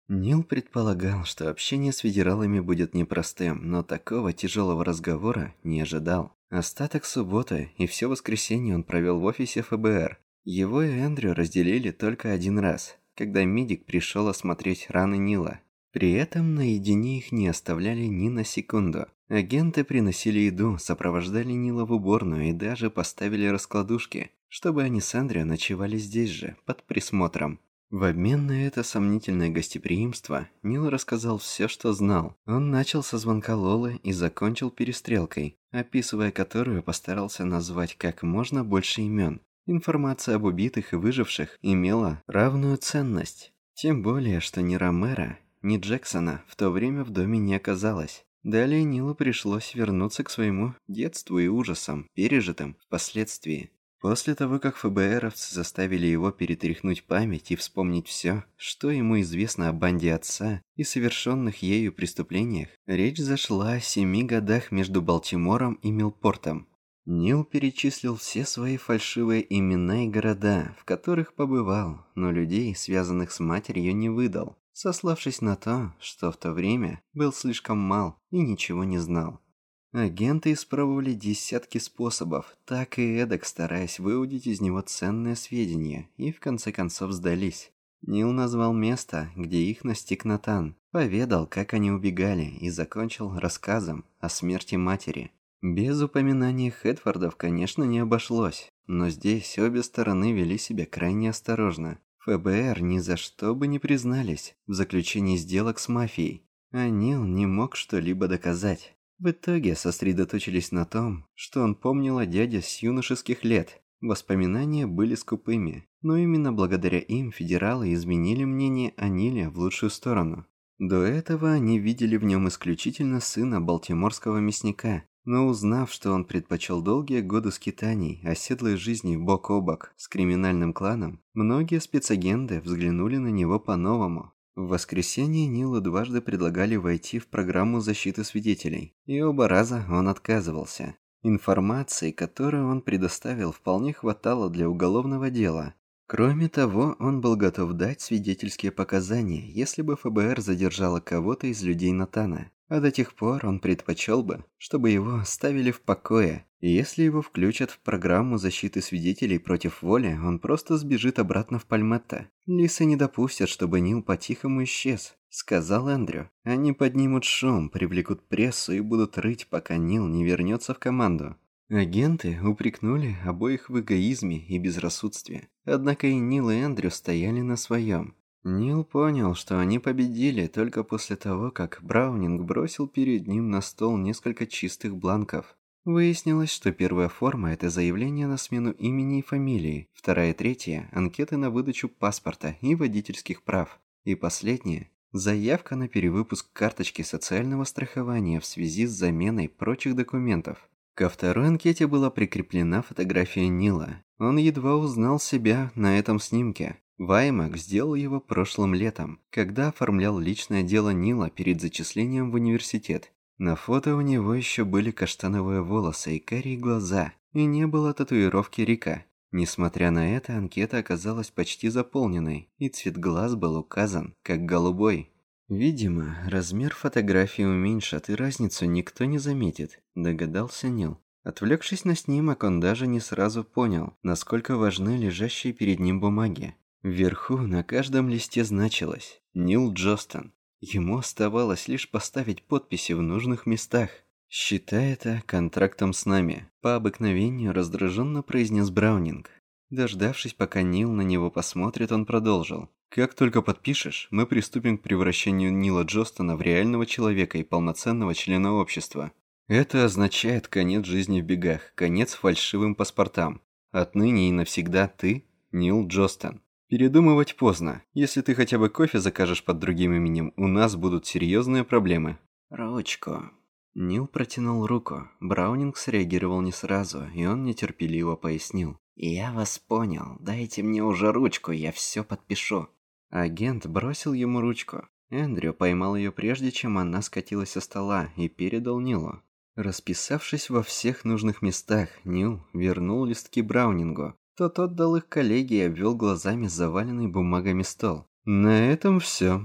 Нил предполагал, что общение с федералами будет непростым, но такого тяжелого разговора не ожидал. Остаток субботы и все воскресенье он провел в офисе ФБР. Его и Эндрю разделили только один раз, когда медик пришел осмотреть раны Нила. При этом наедине их не оставляли ни на секунду. Агенты приносили еду, сопровождали Нила в уборную и даже поставили раскладушки, чтобы они с Эндрю ночевали здесь же, под присмотром. В обмен на это сомнительное гостеприимство Нил рассказал все, что знал. Он начал со звонка Лолы и закончил перестрелкой, описывая которую постарался назвать как можно больше имен. Информация об убитых и выживших имела равную ценность. Тем более, что ни Ромеро, ни Джексона в то время в доме не оказалось. Далее Нилу пришлось вернуться к своему детству и ужасам, пережитым впоследствии. После того, как ФБРовцы заставили его перетряхнуть память и вспомнить все, что ему известно о банде отца и совершенных ею преступлениях, речь зашла о 7 годах между Балтимором и Милпортом. Нил перечислил все свои фальшивые имена и города, в которых побывал, но людей, связанных с матерью, не выдал, сославшись на то, что в то время был слишком мал и ничего не знал. Агенты испробовали десятки способов, так и эдак стараясь выудить из него ценные сведения, и в конце концов сдались. Нил назвал место, где их настиг Натан, поведал, как они убегали, и закончил рассказом о смерти матери. Без упоминания Хэтфордов, конечно, не обошлось, но здесь обе стороны вели себя крайне осторожно. ФБР ни за что бы не признались в заключении сделок с мафией, а Нил не мог что-либо доказать. В итоге сосредоточились на том, что он помнил о дяде с юношеских лет. Воспоминания были скупыми, но именно благодаря им федералы изменили мнение о Ниле в лучшую сторону. До этого они видели в нем исключительно сына балтиморского мясника, но узнав, что он предпочел долгие годы скитаний, оседлой жизни бок о бок с криминальным кланом, многие спецагенты взглянули на него по-новому. В воскресенье Нилу дважды предлагали войти в программу защиты свидетелей, и оба раза он отказывался. Информации, которую он предоставил, вполне хватало для уголовного дела. Кроме того, он был готов дать свидетельские показания, если бы ФБР задержало кого-то из людей Натана. А до тех пор он предпочел бы, чтобы его оставили в покое. И если его включат в программу защиты свидетелей против воли, он просто сбежит обратно в Пальметто. Лисы не допустят, чтобы Нил по-тихому исчез, сказал Эндрю. Они поднимут шум, привлекут прессу и будут рыть, пока Нил не вернется в команду. Агенты упрекнули обоих в эгоизме и безрассудстве. Однако и Нил, и Эндрю стояли на своем. Нил понял, что они победили только после того, как Браунинг бросил перед ним на стол несколько чистых бланков. Выяснилось, что первая форма – это заявление на смену имени и фамилии, вторая и третья – анкеты на выдачу паспорта и водительских прав, и последняя – заявка на перевыпуск карточки социального страхования в связи с заменой прочих документов. Ко второй анкете была прикреплена фотография Нила. Он едва узнал себя на этом снимке. Ваймак сделал его прошлым летом, когда оформлял личное дело Нила перед зачислением в университет. На фото у него еще были каштановые волосы и карие глаза, и не было татуировки Рика. Несмотря на это, анкета оказалась почти заполненной, и цвет глаз был указан как голубой. Видимо, размер фотографии уменьшат, и разницу никто не заметит, догадался Нил. Отвлекшись на снимок, он даже не сразу понял, насколько важны лежащие перед ним бумаги. Вверху на каждом листе значилось «Нил Джостон». Ему оставалось лишь поставить подписи в нужных местах. «Считай это контрактом с нами», – по обыкновению раздраженно произнес Браунинг. Дождавшись, пока Нил на него посмотрит, он продолжил. «Как только подпишешь, мы приступим к превращению Нила Джостона в реального человека и полноценного члена общества. Это означает конец жизни в бегах, конец фальшивым паспортам. Отныне и навсегда ты – Нил Джостон. Передумывать поздно. Если ты хотя бы кофе закажешь под другим именем, у нас будут серьезные проблемы». «Ручку». Нил протянул руку. Браунинг среагировал не сразу, и он нетерпеливо пояснил. «Я вас понял. Дайте мне уже ручку, я все подпишу». Агент бросил ему ручку. Эндрю поймал ее прежде, чем она скатилась со стола, и передал Нилу. Расписавшись во всех нужных местах, Нил вернул листки Браунингу. Тот отдал их коллеге и обвел глазами заваленный бумагами стол. «На этом все», —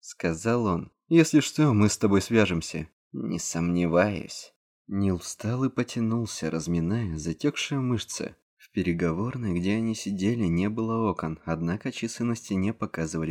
сказал он. «Если что, мы с тобой свяжемся». «Не сомневаюсь». Нил встал и потянулся, разминая затекшие мышцы. В переговорной, где они сидели, не было окон, однако часы на стене показывали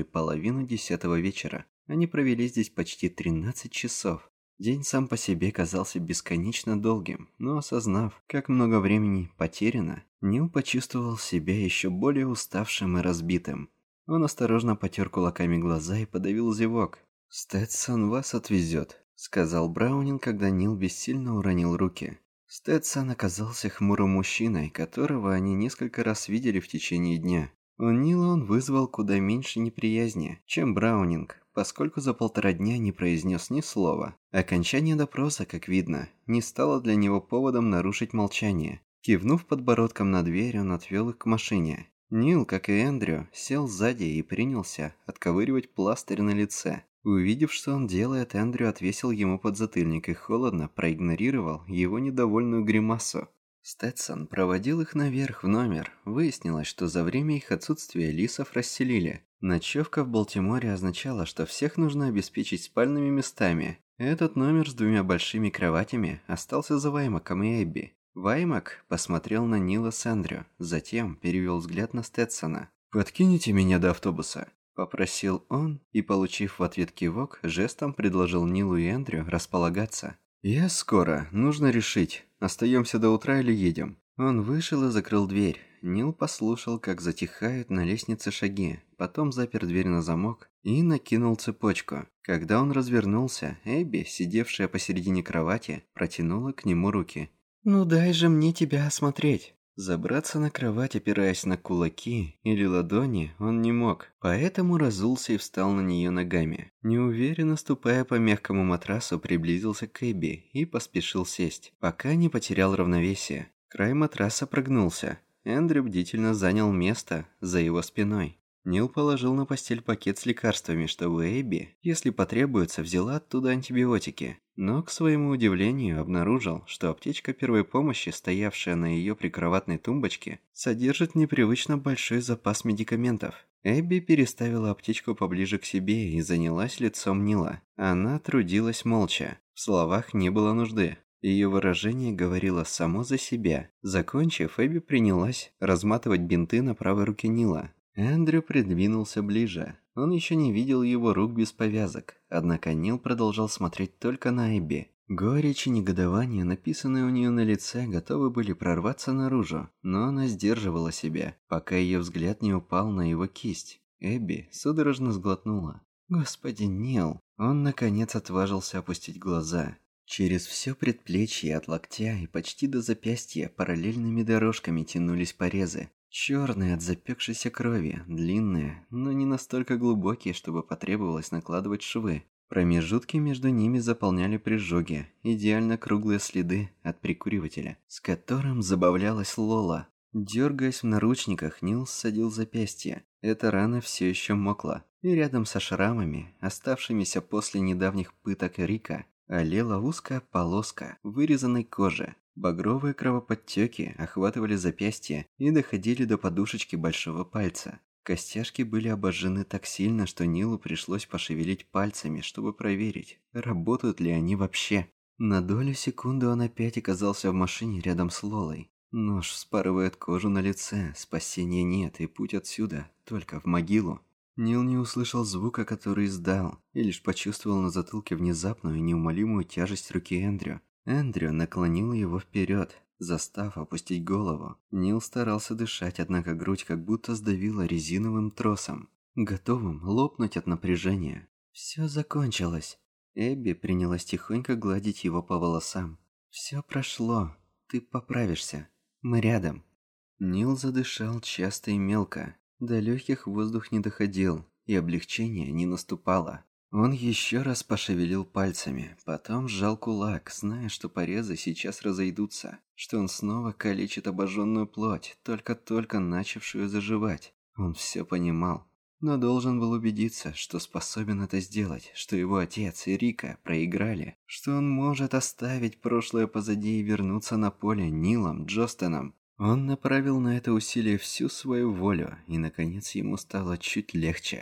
9:30 вечера. Они провели здесь почти 13 часов. День сам по себе казался бесконечно долгим, но осознав, как много времени потеряно, Нил почувствовал себя еще более уставшим и разбитым. Он осторожно потер кулаками глаза и подавил зевок. «Стэдсон вас отвезет», — сказал Браунинг, когда Нил бессильно уронил руки. Стэдсон оказался хмурым мужчиной, которого они несколько раз видели в течение дня. У Нила он вызвал куда меньше неприязни, чем Браунинг, поскольку за 1,5 дня не произнес ни слова. Окончание допроса, как видно, не стало для него поводом нарушить молчание. Кивнув подбородком на дверь, он отвел их к машине. Нил, как и Эндрю, сел сзади и принялся отковыривать пластырь на лице. Увидев, что он делает, Эндрю отвесил ему подзатыльник и холодно проигнорировал его недовольную гримасу. Стэдсон проводил их наверх в номер. Выяснилось, что за время их отсутствия лисов расселили. Ночевка в Балтиморе означала, что всех нужно обеспечить спальными местами. Этот номер с 2 большими кроватями остался за Ваймаком и Эбби. Ваймак посмотрел на Нила с Эндрю, затем перевел взгляд на Стэдсона. «Подкинете меня до автобуса?» – попросил он, и, получив в ответ кивок, жестом предложил Нилу и Эндрю располагаться. «Я скоро, нужно решить, остаемся до утра или едем». Он вышел и закрыл дверь. Нил послушал, как затихают на лестнице шаги, потом запер дверь на замок и накинул цепочку. Когда он развернулся, Эбби, сидевшая посередине кровати, протянула к нему руки. «Ну дай же мне тебя осмотреть». Забраться на кровать, опираясь на кулаки или ладони, он не мог, поэтому разулся и встал на нее ногами. Неуверенно ступая по мягкому матрасу, приблизился к Эбби и поспешил сесть, пока не потерял равновесие. Край матраса прогнулся. Эндрю бдительно занял место за его спиной. Нил положил на постель пакет с лекарствами, чтобы Эбби, если потребуется, взяла оттуда антибиотики. Но, к своему удивлению, обнаружил, что аптечка первой помощи, стоявшая на ее прикроватной тумбочке, содержит непривычно большой запас медикаментов. Эбби переставила аптечку поближе к себе и занялась лицом Нила. Она трудилась молча. В словах не было нужды. Ее выражение говорило само за себя. Закончив, Эбби принялась разматывать бинты на правой руке Нила. Эндрю придвинулся ближе. Он еще не видел его рук без повязок, однако Нил продолжал смотреть только на Эбби. Горечь и негодование, написанные у нее на лице, готовы были прорваться наружу, но она сдерживала себя, пока ее взгляд не упал на его кисть. Эбби судорожно сглотнула. «Господи, Нил!» Он, наконец, отважился опустить глаза. Через все предплечье от локтя и почти до запястья параллельными дорожками тянулись порезы. Черные от запекшейся крови, длинные, но не настолько глубокие, чтобы потребовалось накладывать швы. Промежутки между ними заполняли прижоги, идеально круглые следы от прикуривателя, с которым забавлялась Лола. Дергаясь в наручниках, Нил ссадил запястье. Эта рана все еще мокла, и рядом со шрамами, оставшимися после недавних пыток Рика, олела узкая полоска вырезанной кожи. Багровые кровоподтеки охватывали запястье и доходили до подушечки большого пальца. Костяшки были обожжены так сильно, что Нилу пришлось пошевелить пальцами, чтобы проверить, работают ли они вообще. На долю секунды он опять оказался в машине рядом с Лолой. Нож вспарывает кожу на лице, спасения нет, и путь отсюда только в могилу. Нил не услышал звука, который издал, и лишь почувствовал на затылке внезапную и неумолимую тяжесть руки Эндрю. Эндрю наклонил его вперед, застав опустить голову. Нил старался дышать, однако грудь как будто сдавила резиновым тросом, готовым лопнуть от напряжения. «Все закончилось». Эбби принялась тихонько гладить его по волосам. «Все прошло. Ты поправишься. Мы рядом». Нил задышал часто и мелко. До легких воздух не доходил, и облегчение не наступало. Он еще раз пошевелил пальцами, потом сжал кулак, зная, что порезы сейчас разойдутся, что он снова калечит обожженную плоть, только-только начавшую заживать. Он все понимал, но должен был убедиться, что способен это сделать, что его отец и Рика проиграли, что он может оставить прошлое позади и вернуться на поле Нилом Джостоном. Он направил на это усилие всю свою волю, и, наконец, ему стало чуть легче.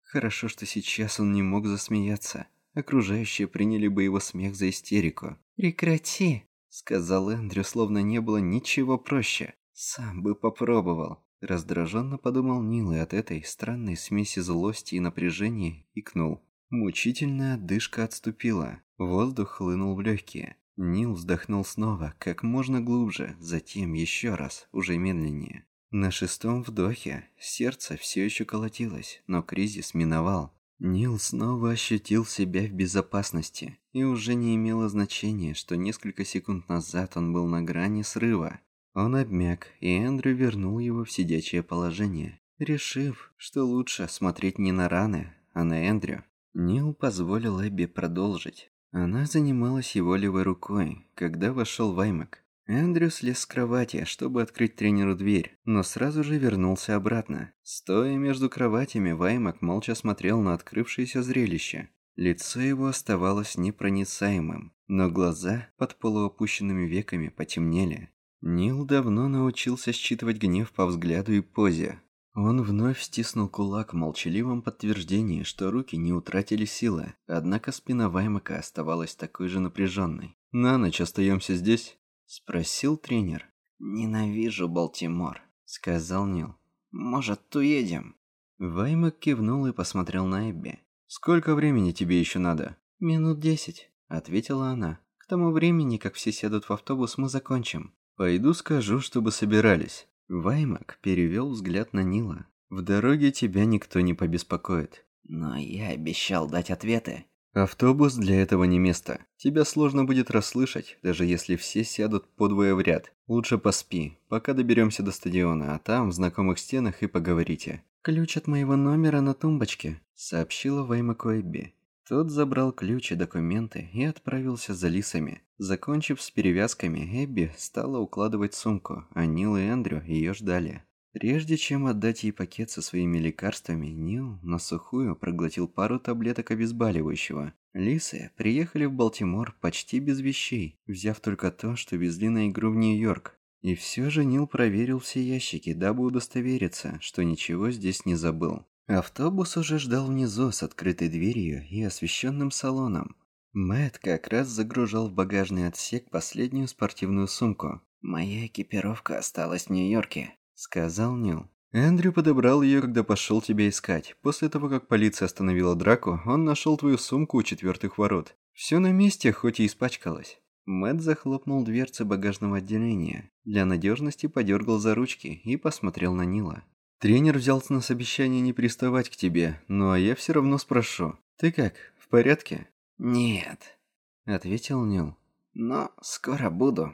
Хорошо, что сейчас он не мог засмеяться. Окружающие приняли бы его смех за истерику. «Прекрати», — сказал Эндрю, словно не было ничего проще. «Сам бы попробовал». Раздраженно подумал Нил, и от этой странной смеси злости и напряжения икнул. Мучительная отдышка отступила. Воздух хлынул в легкие. Нил вздохнул снова, как можно глубже, затем еще раз, уже медленнее. На 6-м вдохе сердце все еще колотилось, но кризис миновал. Нил снова ощутил себя в безопасности, и уже не имело значения, что несколько секунд назад он был на грани срыва. Он обмяк, и Эндрю вернул его в сидячее положение, решив, что лучше смотреть не на раны, а на Эндрю. Нил позволил Эбби продолжить. Она занималась его левой рукой, когда вошел Ваймак. Эндрю слез с кровати, чтобы открыть тренеру дверь, но сразу же вернулся обратно. Стоя между кроватями, Ваймак молча смотрел на открывшееся зрелище. Лицо его оставалось непроницаемым, но глаза под полуопущенными веками потемнели. Нил давно научился считывать гнев по взгляду и позе. Он вновь стиснул кулак в молчаливом подтверждении, что руки не утратили силы, однако спина Ваймака оставалась такой же напряженной. «На ночь остаемся здесь?» – спросил тренер. «Ненавижу Балтимор», – сказал Нил. «Может, уедем?» Ваймак кивнул и посмотрел на Эбби. «Сколько времени тебе еще надо?» «Минут 10», – ответила она. «К тому времени, как все сядут в автобус, мы закончим». «Пойду скажу, чтобы собирались». Ваймак перевел взгляд на Нила. «В дороге тебя никто не побеспокоит». «Но я обещал дать ответы». «Автобус для этого не место. Тебя сложно будет расслышать, даже если все сядут подвое в ряд. Лучше поспи, пока доберемся до стадиона, а там, в знакомых стенах, и поговорите». «Ключ от моего номера на тумбочке», — сообщила Ваймаку Эбби. Тот забрал ключ и документы и отправился за лисами. Закончив с перевязками, Эбби стала укладывать сумку, а Нил и Эндрю ее ждали. Прежде чем отдать ей пакет со своими лекарствами, Нил на сухую проглотил пару таблеток обезболивающего. Лисы приехали в Балтимор почти без вещей, взяв только то, что везли на игру в Нью-Йорк. И все же Нил проверил все ящики, дабы удостовериться, что ничего здесь не забыл. Автобус уже ждал внизу с открытой дверью и освещенным салоном. Мэтт как раз загружал в багажный отсек последнюю спортивную сумку. «Моя экипировка осталась в Нью-Йорке», — сказал Нил. «Эндрю подобрал ее, когда пошел тебя искать. После того, как полиция остановила драку, он нашел твою сумку у 4-х ворот. Все на месте, хоть и испачкалось». Мэтт захлопнул дверцы багажного отделения. Для надежности подергал за ручки и посмотрел на Нила. «Тренер взял с нас обещание не приставать к тебе, но я все равно спрошу. Ты как, в порядке?» «Нет», — ответил Нил. «Но скоро буду».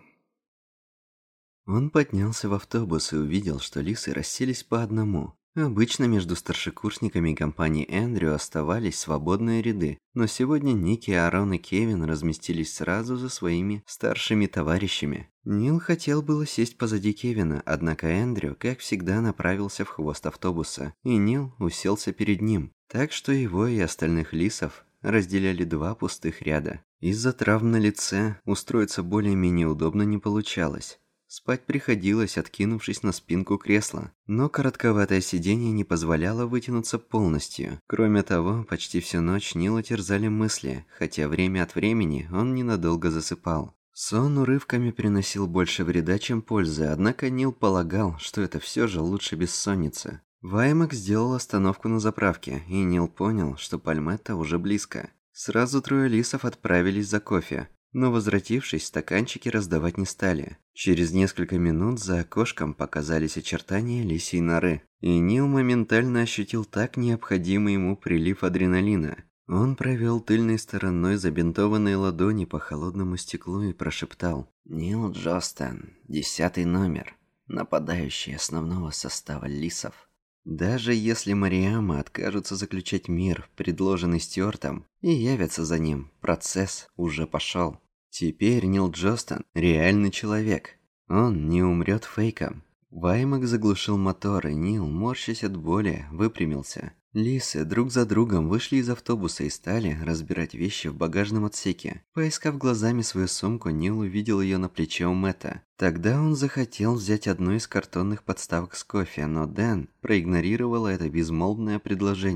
Он поднялся в автобус и увидел, что лисы расселись по одному. Обычно между старшекурсниками и компанией Эндрю оставались свободные ряды, но сегодня Ники, Аарон и Кевин разместились сразу за своими старшими товарищами. Нил хотел было сесть позади Кевина, однако Эндрю, как всегда, направился в хвост автобуса, и Нил уселся перед ним, так что его и остальных лисов разделяли 2 пустых ряда. Из-за травм на лице устроиться более-менее удобно не получалось. Спать приходилось, откинувшись на спинку кресла, но коротковатое сиденье не позволяло вытянуться полностью. Кроме того, почти всю ночь Нила терзали мысли, хотя время от времени он ненадолго засыпал. Сон урывками приносил больше вреда, чем пользы, однако Нил полагал, что это все же лучше бессонницы. Ваймак сделал остановку на заправке, и Нил понял, что Пальметта уже близко. Сразу 3 лисов отправились за кофе. Но, возвратившись, стаканчики раздавать не стали. Через несколько минут за окошком показались очертания лисьей норы, и Нил моментально ощутил так необходимый ему прилив адреналина. Он провел тыльной стороной забинтованной ладони по холодному стеклу и прошептал: «Нил Джостен, 10-й номер, нападающий основного состава лисов». Даже если Мариама откажутся заключать мир, предложенный Стюартом, и явятся за ним, процесс уже пошел. Теперь Нил Джостен – реальный человек. Он не умрет фейком. Ваймак заглушил мотор, и Нил, морщась от боли, выпрямился. Лисы друг за другом вышли из автобуса и стали разбирать вещи в багажном отсеке. Поискав глазами свою сумку, Нил увидел ее на плече у Мэтта. Тогда он захотел взять одну из картонных подставок с кофе, но Дэн проигнорировала это безмолвное предложение.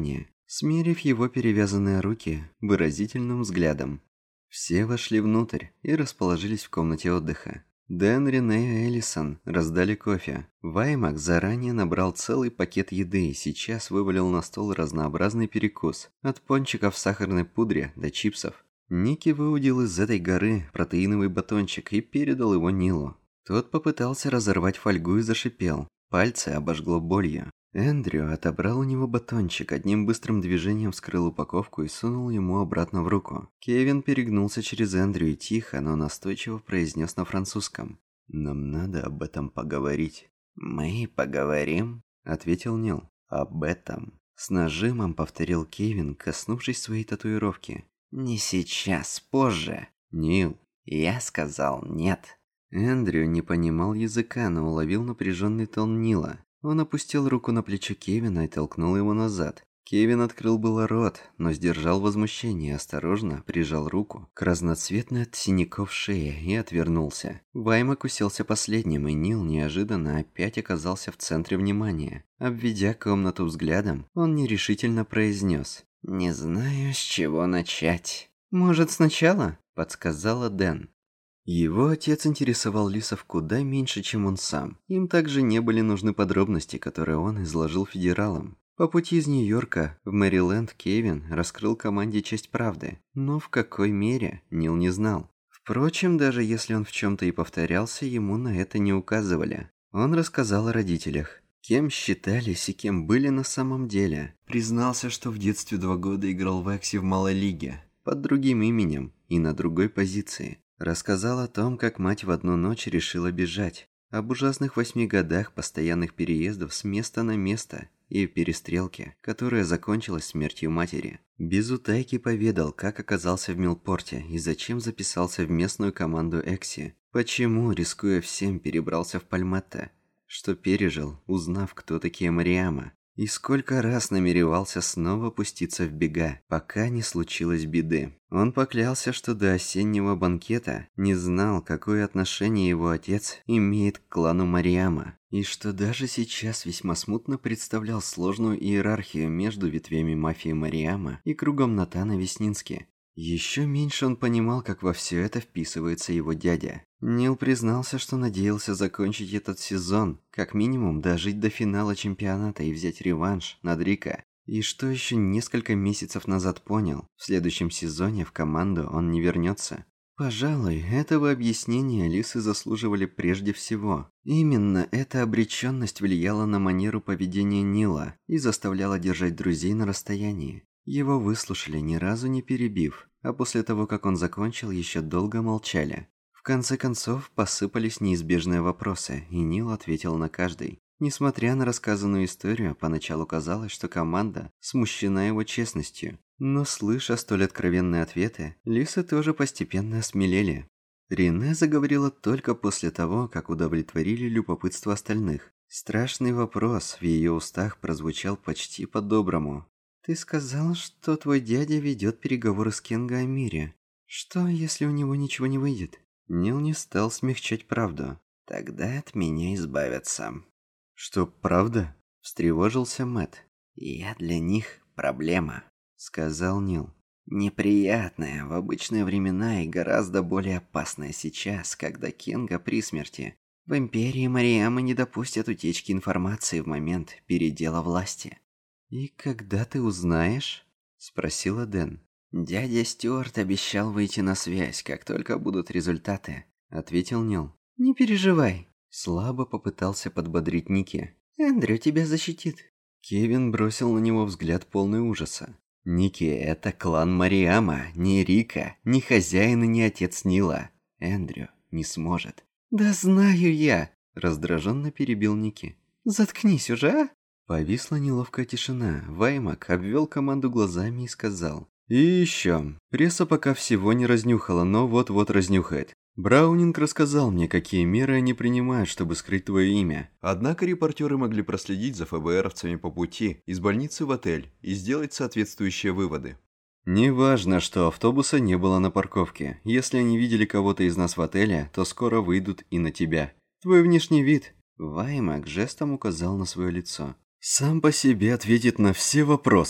смерив его перевязанные руки выразительным взглядом. Все вошли внутрь и расположились в комнате отдыха. Дэн, Рене и Элисон раздали кофе. Ваймак заранее набрал целый пакет еды и сейчас вывалил на стол разнообразный перекус, от пончиков в сахарной пудре до чипсов. Ники выудил из этой горы протеиновый батончик и передал его Нилу. Тот попытался разорвать фольгу и зашипел. Пальцы обожгло болью. Эндрю отобрал у него батончик, одним быстрым движением вскрыл упаковку и сунул ему обратно в руку. Кевин перегнулся через Эндрю и тихо, но настойчиво произнес на французском: «Нам надо об этом поговорить». «Мы поговорим?» – ответил Нил. «Об этом». С нажимом повторил Кевин, коснувшись своей татуировки. «Не сейчас, позже». «Нил». «Я сказал нет». Эндрю не понимал языка, но уловил напряженный тон Нила. Он опустил руку на плечо Кевина и толкнул его назад. Кевин открыл было рот, но сдержал возмущение и осторожно прижал руку к разноцветной от синяков шее и отвернулся. Ваймак уселся последним, и Нил неожиданно опять оказался в центре внимания. Обведя комнату взглядом, он нерешительно произнес: «Не знаю, с чего начать». «Может, сначала?» – подсказала Дэн. Его отец интересовал Лисов куда меньше, чем он сам. Им также не были нужны подробности, которые он изложил федералам. По пути из Нью-Йорка в Мэриленд Кевин раскрыл команде часть правды, но в какой мере Нил не знал. Впрочем, даже если он в чем-то и повторялся, ему на это не указывали. Он рассказал о родителях, кем считались и кем были на самом деле. Признался, что в детстве 2 года играл в Экси в малой лиге, под другим именем и на другой позиции. Рассказал о том, как мать в одну ночь решила бежать, об ужасных 8 годах постоянных переездов с места на место и перестрелке, которая закончилась смертью матери. Без утайки поведал, как оказался в Милпорте и зачем записался в местную команду Экси, почему, рискуя всем, перебрался в Пальметто, что пережил, узнав, кто такие Мариама, и сколько раз намеревался снова пуститься в бега, пока не случилось беды. Он поклялся, что до осеннего банкета не знал, какое отношение его отец имеет к клану Мариама, и что даже сейчас весьма смутно представлял сложную иерархию между ветвями мафии Мариама и кругом Натана Веснински. Еще меньше он понимал, как во все это вписывается его дядя. Нил признался, что надеялся закончить этот сезон, как минимум дожить до финала чемпионата и взять реванш над Рико. И что еще несколько месяцев назад понял, в следующем сезоне в команду он не вернется. Пожалуй, этого объяснения Лисы заслуживали прежде всего. Именно эта обреченность влияла на манеру поведения Нила и заставляла держать друзей на расстоянии. Его выслушали, ни разу не перебив, а после того, как он закончил, еще долго молчали. В конце концов, посыпались неизбежные вопросы, и Нил ответил на каждый. Несмотря на рассказанную историю, поначалу казалось, что команда смущена его честностью. Но, слыша столь откровенные ответы, Лисы тоже постепенно осмелели. Рене заговорила только после того, как удовлетворили любопытство остальных. Страшный вопрос в ее устах прозвучал почти по-доброму. «Ты сказал, что твой дядя ведет переговоры с Кенго о мире. Что, если у него ничего не выйдет?» Нил не стал смягчать правду. «Тогда от меня избавятся». «Что, правда?» – встревожился Мэтт. «Я для них проблема», – сказал Нил. «Неприятная в обычные времена и гораздо более опасная сейчас, когда Кенго при смерти. В Империи Мариама не допустят утечки информации в момент передела власти». «И когда ты узнаешь?» – спросила Дэн. «Дядя Стюарт обещал выйти на связь, как только будут результаты», – ответил Нил. «Не переживай», – слабо попытался подбодрить Ники. «Эндрю тебя защитит». Кевин бросил на него взгляд полный ужаса. «Ники, это клан Мариама, не Рика, не хозяин и не отец Нила. Эндрю не сможет». «Да знаю я», – раздраженно перебил Ники. «Заткнись уже, а?» Повисла неловкая тишина. Ваймак обвел команду глазами и сказал: «И еще. Пресса пока всего не разнюхала, но вот-вот разнюхает. Браунинг рассказал мне, какие меры они принимают, чтобы скрыть твое имя. Однако репортеры могли проследить за ФБРовцами по пути из больницы в отель и сделать соответствующие выводы. Неважно, что автобуса не было на парковке. Если они видели кого-то из нас в отеле, то скоро выйдут и на тебя. Твой внешний вид...» Ваймак жестом указал на свое лицо. «Сам по себе ответит на все вопросы.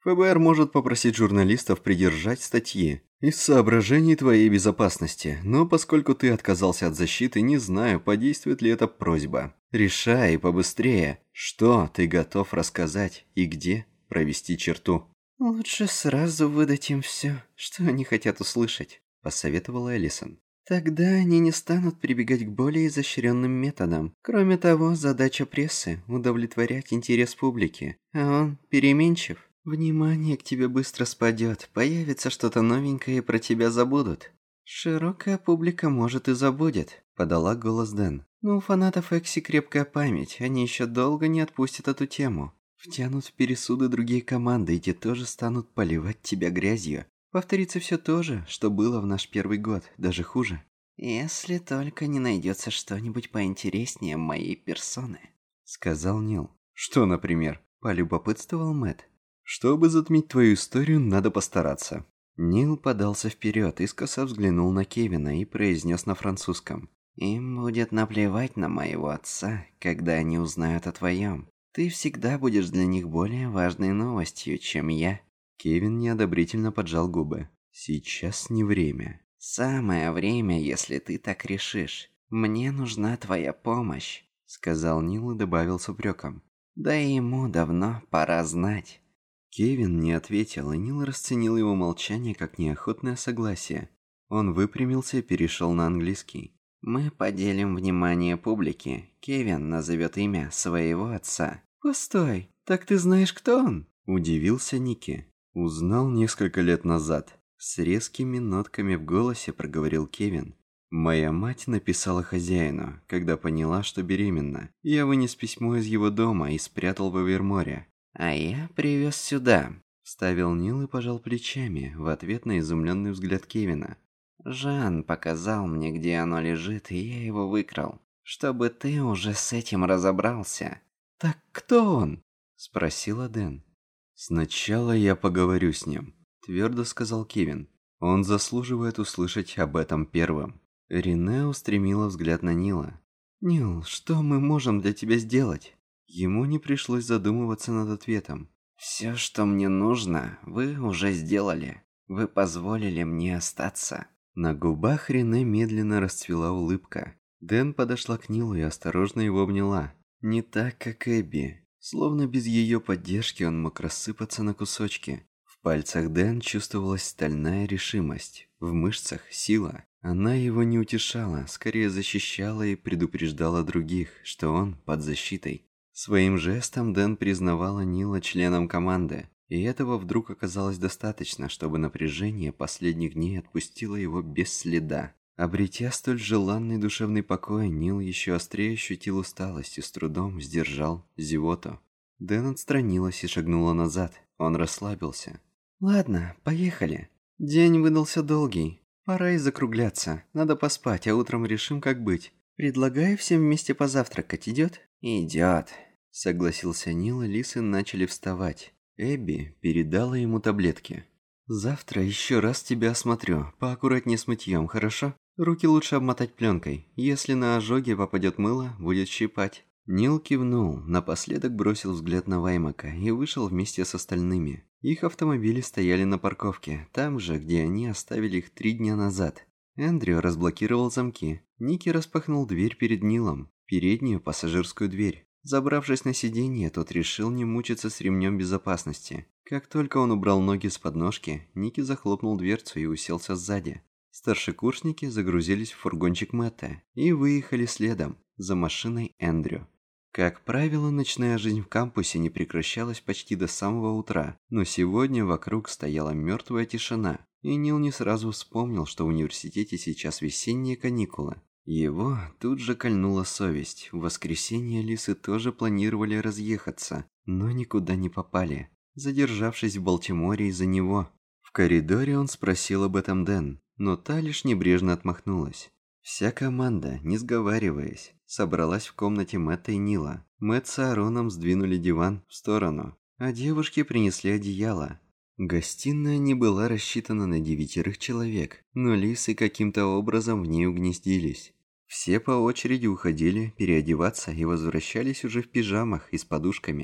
ФБР может попросить журналистов придержать статьи из соображений твоей безопасности, но поскольку ты отказался от защиты, не знаю, подействует ли эта просьба. Решай побыстрее, что ты готов рассказать и где провести черту». «Лучше сразу выдать им все, что они хотят услышать», – посоветовала Элисон. «Тогда они не станут прибегать к более изощренным методам. Кроме того, задача прессы – удовлетворять интерес публики, а он переменчив. Внимание к тебе быстро спадет, появится что-то новенькое и про тебя забудут». «Широкая публика, может, и забудет», – подала голос Дэн. «Но у фанатов Экси крепкая память, они еще долго не отпустят эту тему. Втянут в пересуды другие команды, и те тоже станут поливать тебя грязью. Повторится все то же, что было в наш первый год, даже хуже. Если только не найдется что-нибудь поинтереснее моей персоны», — сказал Нил. «Что, например?» — полюбопытствовал Мэтт. «Чтобы затмить твою историю, надо постараться». Нил подался вперед, искоса взглянул на Кевина и произнес на французском. «Им будет наплевать на моего отца, когда они узнают о твоем. Ты всегда будешь для них более важной новостью, чем я». Кевин неодобрительно поджал губы. «Сейчас не время». «Самое время, если ты так решишь. Мне нужна твоя помощь», — сказал Нил и добавил с упреком. «Да и ему давно пора знать». Кевин не ответил, и Нил расценил его молчание как неохотное согласие. Он выпрямился и перешел на английский. «Мы поделим внимание публики. Кевин назовет имя своего отца». «Постой, так ты знаешь, кто он?» – удивился Ники. «Узнал несколько лет назад». С резкими нотками в голосе проговорил Кевин. «Моя мать написала хозяину, когда поняла, что беременна. Я вынес письмо из его дома и спрятал в Эверморе». «А я привез сюда», – вставил Нил и пожал плечами в ответ на изумленный взгляд Кевина. «Жан показал мне, где оно лежит, и я его выкрал. Чтобы ты уже с этим разобрался». «Так кто он?» – спросила Дэн. «Сначала я поговорю с ним», – твердо сказал Кевин. «Он заслуживает услышать об этом первым». Рене устремила взгляд на Нила. «Нил, что мы можем для тебя сделать?» Ему не пришлось задумываться над ответом. «Все, что мне нужно, вы уже сделали. Вы позволили мне остаться». На губах Рене медленно расцвела улыбка. Дэн подошла к Нилу и осторожно его обняла. Не так, как Эбби. Словно без ее поддержки он мог рассыпаться на кусочки. В пальцах Дэн чувствовалась стальная решимость. В мышцах сила. Она его не утешала, скорее защищала и предупреждала других, что он под защитой. Своим жестом Дэн признавала Нила членом команды. И этого вдруг оказалось достаточно, чтобы напряжение последних дней отпустило его без следа. Обретя столь желанный душевный покой, Нил еще острее ощутил усталость и с трудом сдержал зевоту. Дэн отстранилась и шагнула назад. Он расслабился. «Ладно, поехали. День выдался долгий. Пора и закругляться. Надо поспать, а утром решим, как быть. Предлагаю всем вместе позавтракать. Идет?» «Идет», — согласился Нил, и лисы начали вставать. Эбби передала ему таблетки. «Завтра еще раз тебя осмотрю. Поаккуратнее с мытьем, хорошо? Руки лучше обмотать пленкой. Если на ожоге попадет мыло, будет щипать». Нил кивнул, напоследок бросил взгляд на Ваймака и вышел вместе с остальными. Их автомобили стояли на парковке, там же, где они оставили их 3 дня назад. Эндрю разблокировал замки. Ники распахнул дверь перед Нилом, переднюю пассажирскую дверь. Забравшись на сиденье, тот решил не мучиться с ремнем безопасности. Как только он убрал ноги с подножки, Ники захлопнул дверцу и уселся сзади. Старшекурсники загрузились в фургончик Мэтта и выехали следом, за машиной Эндрю. Как правило, ночная жизнь в кампусе не прекращалась почти до самого утра, но сегодня вокруг стояла мертвая тишина, и Нил не сразу вспомнил, что в университете сейчас весенние каникулы. Его тут же кольнула совесть. В воскресенье лисы тоже планировали разъехаться, но никуда не попали, задержавшись в Балтиморе из-за него. В коридоре он спросил об этом Дэн, но та лишь небрежно отмахнулась. Вся команда, не сговариваясь, собралась в комнате Мэтта и Нила. Мэтт с Аароном сдвинули диван в сторону, а девушки принесли одеяло. Гостиная не была рассчитана на 9 человек, но лисы каким-то образом в ней угнездились. Все по очереди уходили переодеваться и возвращались уже в пижамах и с подушками.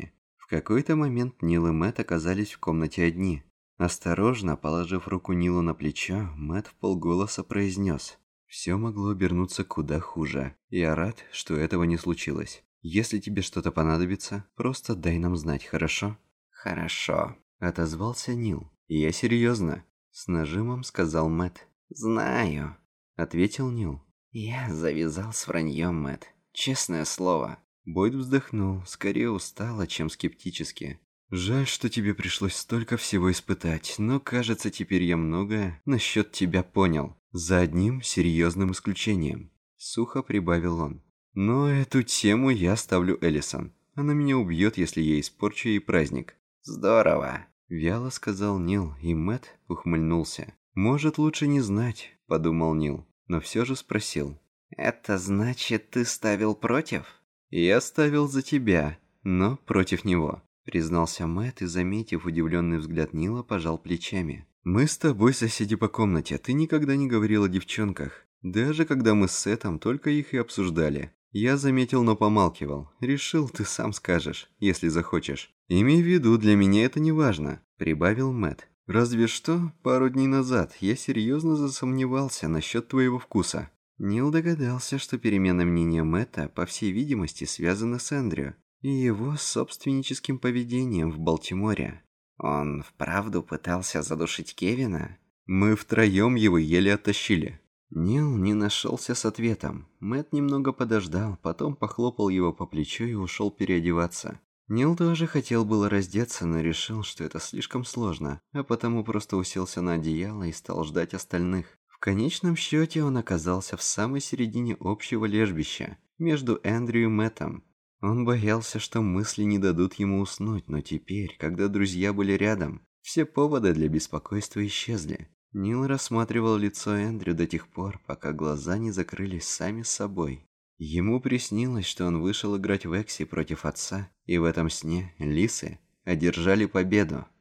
В какой-то момент Нил и Мэтт оказались в комнате одни. Осторожно, положив руку Нилу на плечо, Мэтт вполголоса произнес: «Все могло обернуться куда хуже. Я рад, что этого не случилось. Если тебе что-то понадобится, просто дай нам знать, хорошо?» «Хорошо», — отозвался Нил. «Я серьезно», — с нажимом сказал Мэтт. «Знаю», — ответил Нил. «Я завязал с враньем, Мэтт. Честное слово». Бойд вздохнул, скорее устало, чем скептически. «Жаль, что тебе пришлось столько всего испытать, но, кажется, теперь я многое насчет тебя понял. За одним серьезным исключением», — сухо прибавил он. «Но эту тему я оставлю Элисон. Она меня убьет, если я испорчу ей праздник». «Здорово», — вяло сказал Нил, и Мэтт ухмыльнулся. «Может, лучше не знать», — подумал Нил, но все же спросил. «Это значит, ты ставил против?» «Я ставил за тебя, но против него», — признался Мэтт и, заметив удивленный взгляд Нила, пожал плечами. «Мы с тобой соседи по комнате, ты никогда не говорил о девчонках. Даже когда мы с Сетом только их и обсуждали. Я заметил, но помалкивал. Решил, ты сам скажешь, если захочешь. Имей в виду, для меня это не важно», — прибавил Мэтт. «Разве что, пару дней назад я серьезно засомневался насчет твоего вкуса». Нил догадался, что перемена мнения Мэтта, по всей видимости, связана с Эндрю и его собственническим поведением в Балтиморе. Он вправду пытался задушить Кевина? Мы втроем его еле оттащили. Нил не нашелся с ответом. Мэтт немного подождал, потом похлопал его по плечу и ушел переодеваться. Нил тоже хотел было раздеться, но решил, что это слишком сложно, а потому просто уселся на одеяло и стал ждать остальных. В конечном счете он оказался в самой середине общего лежбища, между Эндрю и Мэттом. Он боялся, что мысли не дадут ему уснуть, но теперь, когда друзья были рядом, все поводы для беспокойства исчезли. Нил рассматривал лицо Эндрю до тех пор, пока глаза не закрылись сами собой. Ему приснилось, что он вышел играть в Экси против отца, и в этом сне лисы одержали победу.